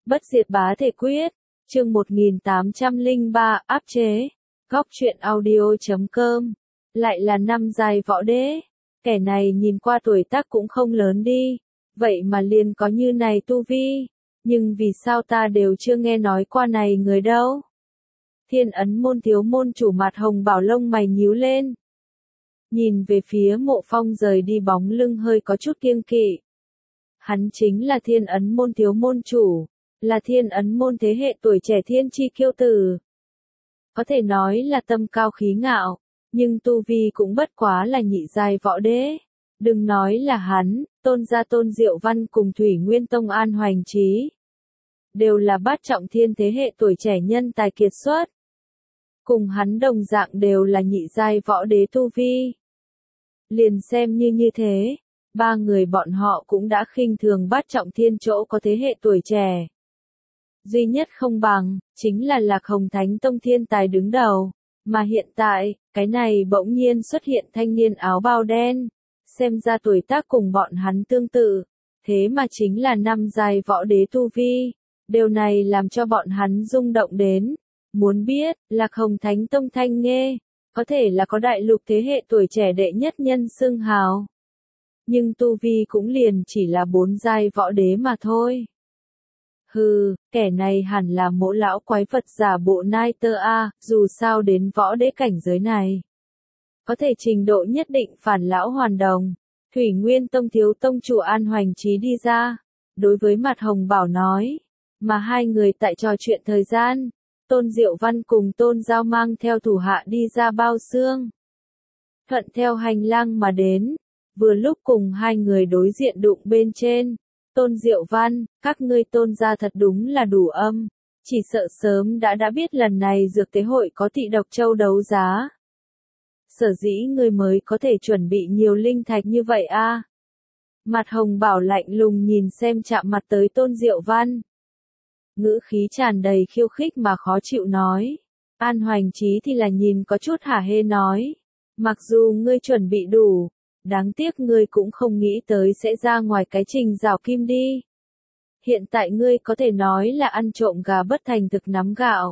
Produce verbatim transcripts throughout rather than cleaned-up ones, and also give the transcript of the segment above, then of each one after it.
Bất diệt bá thể quyết, chương một nghìn tám trăm lẻ ba, áp chế. Góc truyện audio chấm com. Lại là năm giai võ đế. Kẻ này nhìn qua tuổi tác cũng không lớn đi, vậy mà liền có như này tu vi. Nhưng vì sao ta đều chưa nghe nói qua này người đâu? Thiên ấn môn thiếu môn chủ mặt hồng bảo lông mày nhíu lên. Nhìn về phía Mộ Phong rời đi bóng lưng hơi có chút kiêng kỵ. Hắn chính là thiên ấn môn thiếu môn chủ, là thiên ấn môn thế hệ tuổi trẻ thiên chi kiêu tử. Có thể nói là tâm cao khí ngạo, nhưng tu vi cũng bất quá là nhị giai võ đế. Đừng nói là hắn, Tôn gia Tôn Diệu Văn cùng Thủy Nguyên Tông An Hoành Chí đều là bát trọng thiên thế hệ tuổi trẻ nhân tài kiệt xuất. Cùng hắn đồng dạng đều là nhị giai võ đế tu vi. Liền xem như như thế, ba người bọn họ cũng đã khinh thường bát trọng thiên chỗ có thế hệ tuổi trẻ. Duy nhất không bằng, chính là Lạc Hồng Thánh Tông thiên tài đứng đầu, mà hiện tại, cái này bỗng nhiên xuất hiện thanh niên áo bào đen, xem ra tuổi tác cùng bọn hắn tương tự, thế mà chính là năm giai võ đế tu vi, điều này làm cho bọn hắn rung động đến. Muốn biết, Lạc Hồng Thánh Tông thanh nghê, có thể là có đại lục thế hệ tuổi trẻ đệ nhất nhân xưng hào. Nhưng tu vi cũng liền chỉ là bốn giai võ đế mà thôi. Hừ, kẻ này hẳn là mỗ lão quái vật giả bộ nai tơ a, dù sao đến võ đế cảnh giới này. Có thể trình độ nhất định phản lão hoàn đồng. Thủy Nguyên Tông thiếu tông chủ An Hoành Chí đi ra, đối với Mặt Hồng Bảo nói, mà hai người tại trò chuyện thời gian, Tôn Diệu Văn cùng Tôn Giao mang theo thủ hạ đi ra bao xương. Thuận theo hành lang mà đến, vừa lúc cùng hai người đối diện đụng bên trên. Tôn Diệu Văn, các ngươi Tôn gia thật đúng là đủ âm, chỉ sợ sớm đã đã biết lần này dược tế hội có Tị Độc Châu đấu giá. Sở dĩ ngươi mới có thể chuẩn bị nhiều linh thạch như vậy a. À? Mặt Hồng Bảo lạnh lùng nhìn xem chạm mặt tới Tôn Diệu Văn. Ngữ khí tràn đầy khiêu khích mà khó chịu nói. An Hoành Chí thì là nhìn có chút hả hê nói. Mặc dù ngươi chuẩn bị đủ, đáng tiếc ngươi cũng không nghĩ tới sẽ ra ngoài cái trình rào kim đi. Hiện tại ngươi có thể nói là ăn trộm gà bất thành thực nắm gạo.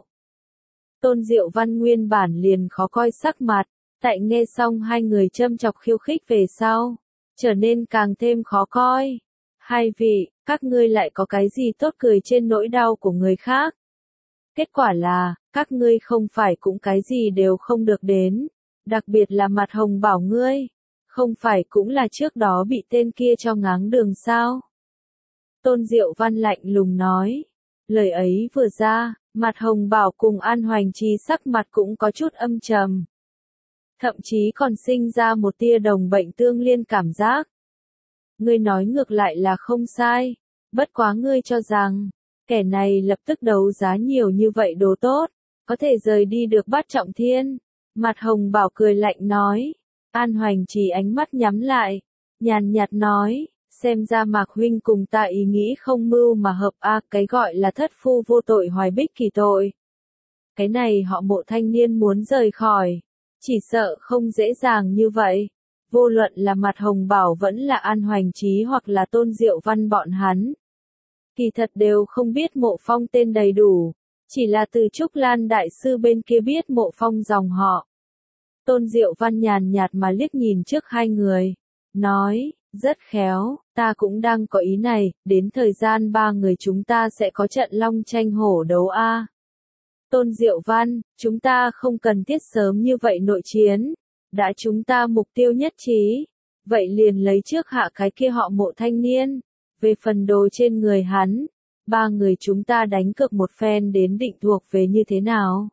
Tôn Diệu Văn nguyên bản liền khó coi sắc mặt, tại nghe xong hai người châm chọc khiêu khích về sau, trở nên càng thêm khó coi. Hai vị, các ngươi lại có cái gì tốt cười trên nỗi đau của người khác? Kết quả là, các ngươi không phải cũng cái gì đều không được đến, đặc biệt là Mặt Hồng Bảo ngươi, không phải cũng là trước đó bị tên kia cho ngáng đường sao? Tôn Diệu Văn lạnh lùng nói, lời ấy vừa ra, Mặt Hồng Bảo cùng An Hoành Chí sắc mặt cũng có chút âm trầm. Thậm chí còn sinh ra một tia đồng bệnh tương liên cảm giác. Ngươi nói ngược lại là không sai, bất quá ngươi cho rằng, kẻ này lập tức đấu giá nhiều như vậy đồ tốt, có thể rời đi được bát trọng thiên. Mặt Hồng Bảo cười lạnh nói, An Hoành Chí ánh mắt nhắm lại, nhàn nhạt nói, xem ra Mạc huynh cùng ta ý nghĩ không mưu mà hợp a, à, cái gọi là thất phu vô tội hoài bích kỳ tội. Cái này họ Mộ thanh niên muốn rời khỏi, chỉ sợ không dễ dàng như vậy. Vô luận là Mặt Hồng Bảo vẫn là An Hoành Chí hoặc là Tôn Diệu Văn bọn hắn. Kỳ thật đều không biết Mộ Phong tên đầy đủ, chỉ là từ Trúc Lan Đại Sư bên kia biết Mộ Phong dòng họ. Tôn Diệu Văn nhàn nhạt mà liếc nhìn trước hai người, nói, rất khéo, ta cũng đang có ý này, đến thời gian ba người chúng ta sẽ có trận long tranh hổ đấu a. À. Tôn Diệu Văn, chúng ta không cần thiết sớm như vậy nội chiến. Đã chúng ta mục tiêu nhất trí, vậy liền lấy trước hạ cái kia họ Mộ thanh niên, về phần đồ trên người hắn, ba người chúng ta đánh cược một phen đến định thuộc về như thế nào.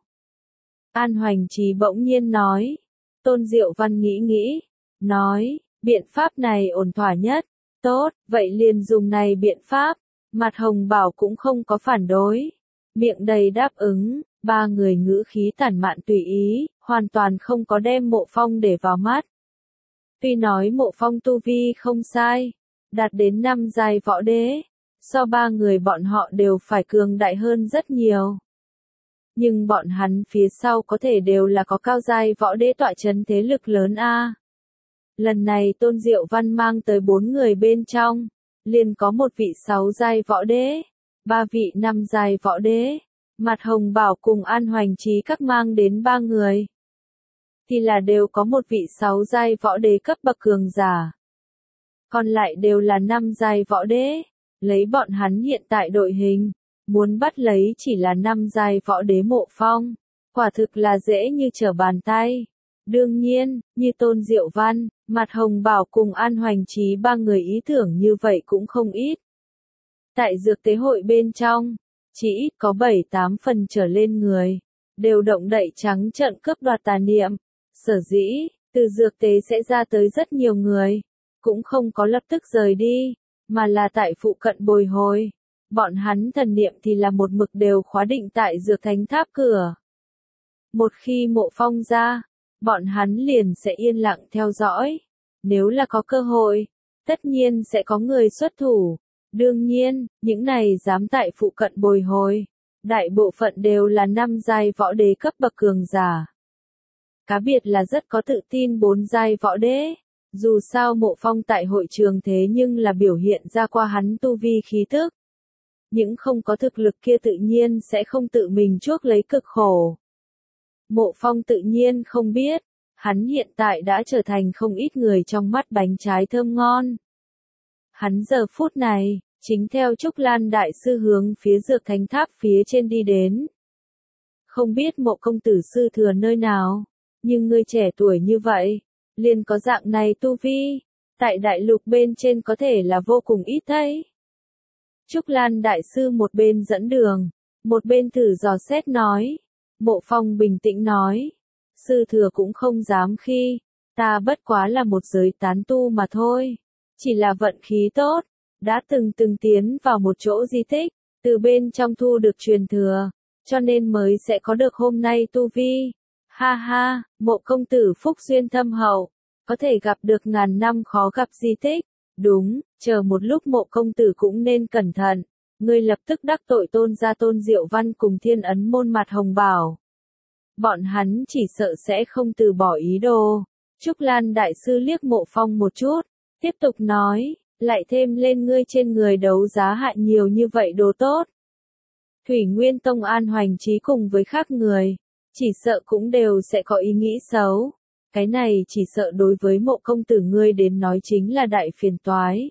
An Hoành Chí bỗng nhiên nói, Tôn Diệu Văn nghĩ nghĩ, nói, biện pháp này ổn thỏa nhất, tốt, vậy liền dùng này biện pháp. Mặt Hồng Bảo cũng không có phản đối, miệng đầy đáp ứng. Ba người ngữ khí tản mạn tùy ý, hoàn toàn không có đem Mộ Phong để vào mắt. Tuy nói Mộ Phong tu vi không sai, đạt đến năm giai võ đế, so ba người bọn họ đều phải cường đại hơn rất nhiều. Nhưng bọn hắn phía sau có thể đều là có cao giai võ đế tọa chấn thế lực lớn a. Lần này Tôn Diệu Văn mang tới bốn người bên trong, liền có một vị sáu giai võ đế, Ba vị năm giai võ đế, Mặt Hồng Bảo cùng An Hoành Trí các mang đến ba người. Thì là đều có một vị sáu giai võ đế cấp bậc cường giả. Còn lại đều là năm giai võ đế. Lấy bọn hắn hiện tại đội hình, muốn bắt lấy chỉ là năm giai võ đế Mộ Phong. Quả thực là dễ như trở bàn tay. Đương nhiên, như Tôn Diệu Văn, Mặt Hồng Bảo cùng An Hoành Trí ba người ý tưởng như vậy cũng không ít. Tại dược tế hội bên trong, chỉ ít có bảy tám phần trở lên người, đều động đậy trắng trợn cướp đoạt tà niệm. Sở dĩ, từ dược tế sẽ ra tới rất nhiều người, cũng không có lập tức rời đi, mà là tại phụ cận bồi hồi. Bọn hắn thần niệm thì là một mực đều khóa định tại dược thánh tháp cửa. Một khi Mộ Phong ra, bọn hắn liền sẽ yên lặng theo dõi. Nếu là có cơ hội, tất nhiên sẽ có người xuất thủ. Đương nhiên, những này dám tại phụ cận bồi hồi, đại bộ phận đều là năm giai võ đế cấp bậc cường giả. Cá biệt là rất có tự tin bốn giai võ đế. Dù sao Mộ Phong tại hội trường thế nhưng là biểu hiện ra qua hắn tu vi khí tức. Những không có thực lực kia tự nhiên sẽ không tự mình chuốc lấy cực khổ. Mộ Phong tự nhiên không biết, hắn hiện tại đã trở thành không ít người trong mắt bánh trái thơm ngon. Hắn giờ phút này, chính theo Trúc Lan Đại Sư hướng phía dược thánh tháp phía trên đi đến. Không biết Mộ công tử sư thừa nơi nào, nhưng ngươi trẻ tuổi như vậy, liền có dạng này tu vi, tại đại lục bên trên có thể là vô cùng ít thấy. Trúc Lan Đại Sư một bên dẫn đường, một bên thử dò xét nói. Mộ Phong bình tĩnh nói, sư thừa cũng không dám khi, ta bất quá là một giới tán tu mà thôi, chỉ là vận khí tốt, đã từng từng tiến vào một chỗ di tích, từ bên trong thu được truyền thừa, cho nên mới sẽ có được hôm nay tu vi. Ha ha, Mộ công tử phúc duyên thâm hậu, có thể gặp được ngàn năm khó gặp di tích. Đúng, chờ một lúc Mộ công tử cũng nên cẩn thận. Ngươi lập tức đắc tội Tôn gia Tôn Diệu Văn cùng Thiên Ấn môn Mặt Hồng Bảo. Bọn hắn chỉ sợ sẽ không từ bỏ ý đồ. Trúc Lan Đại Sư liếc Mộ Phong một chút, tiếp tục nói, lại thêm lên ngươi trên người đấu giá hại nhiều như vậy đồ tốt. Thủy Nguyên Tông An Hoành Trí cùng với khác người, chỉ sợ cũng đều sẽ có ý nghĩ xấu. Cái này chỉ sợ đối với Mộ công tử ngươi đến nói chính là đại phiền toái.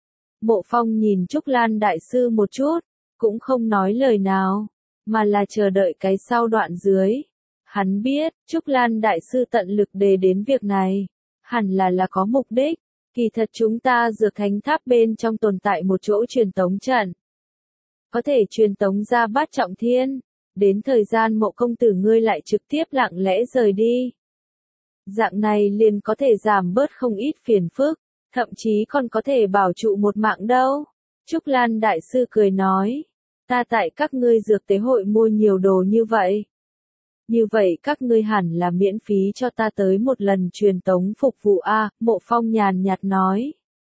Mộ Phong nhìn Trúc Lan Đại Sư một chút, cũng không nói lời nào, mà là chờ đợi cái sau đoạn dưới. Hắn biết, Trúc Lan Đại Sư tận lực đề đến việc này, hẳn là là có mục đích. Kỳ thật chúng ta dược thánh tháp bên trong tồn tại một chỗ truyền tống trận. Có thể truyền tống ra Bát Trọng Thiên, đến thời gian Mộ công tử ngươi lại trực tiếp lặng lẽ rời đi. Dạng này liền có thể giảm bớt không ít phiền phức, thậm chí còn có thể bảo trụ một mạng đâu. Trúc Lan Đại Sư cười nói, ta tại các ngươi dược tế hội mua nhiều đồ như vậy. Như vậy các ngươi hẳn là miễn phí cho ta tới một lần truyền tống phục vụ a. Mộ Phong nhàn nhạt nói.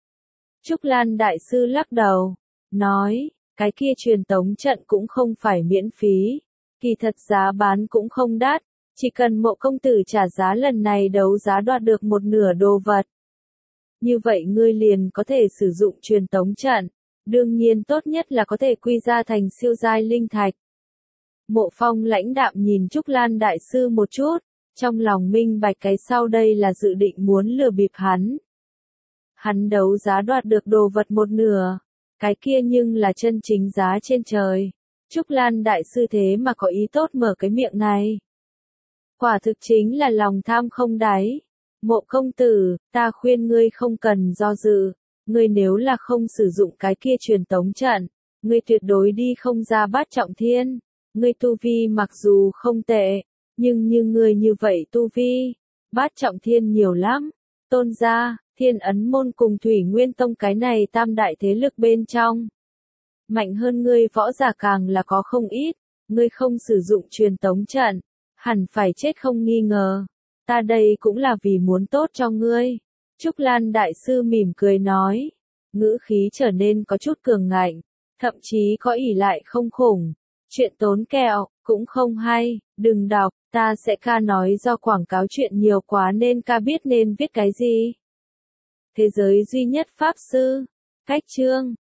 Trúc Lan Đại Sư lắc đầu, nói, cái kia truyền tống trận cũng không phải miễn phí, kỳ thật giá bán cũng không đắt, chỉ cần Mộ công tử trả giá lần này đấu giá đoạt được một nửa đồ vật. Như vậy ngươi liền có thể sử dụng truyền tống trận, đương nhiên tốt nhất là có thể quy ra thành siêu giai linh thạch. Mộ Phong lãnh đạm nhìn Trúc Lan Đại Sư một chút, trong lòng minh bạch cái sau đây là dự định muốn lừa bịp hắn. Hắn đấu giá đoạt được đồ vật một nửa, cái kia nhưng là chân chính giá trên trời. Trúc Lan Đại Sư thế mà có ý tốt mở cái miệng này. Quả thực chính là lòng tham không đáy. Mộ công tử, ta khuyên ngươi không cần do dự, ngươi nếu là không sử dụng cái kia truyền tống trận, ngươi tuyệt đối đi không ra Bát Trọng Thiên. Ngươi tu vi mặc dù không tệ, nhưng như ngươi như vậy tu vi, Bát Trọng Thiên nhiều lắm. Tôn gia, Thiên Ấn môn cùng Thủy Nguyên Tông cái này tam đại thế lực bên trong. Mạnh hơn ngươi võ giả càng là có không ít, ngươi không sử dụng truyền tống trận, hẳn phải chết không nghi ngờ. Ta đây cũng là vì muốn tốt cho ngươi. Trúc Lan Đại Sư mỉm cười nói, ngữ khí trở nên có chút cường ngạnh, thậm chí có ỷ lại không khủng. Chuyện tốn kẹo, cũng không hay, đừng đọc, ta sẽ ca nói do quảng cáo chuyện nhiều quá nên ca biết nên viết cái gì. Thế giới duy nhất Pháp Sư, Cách Chương.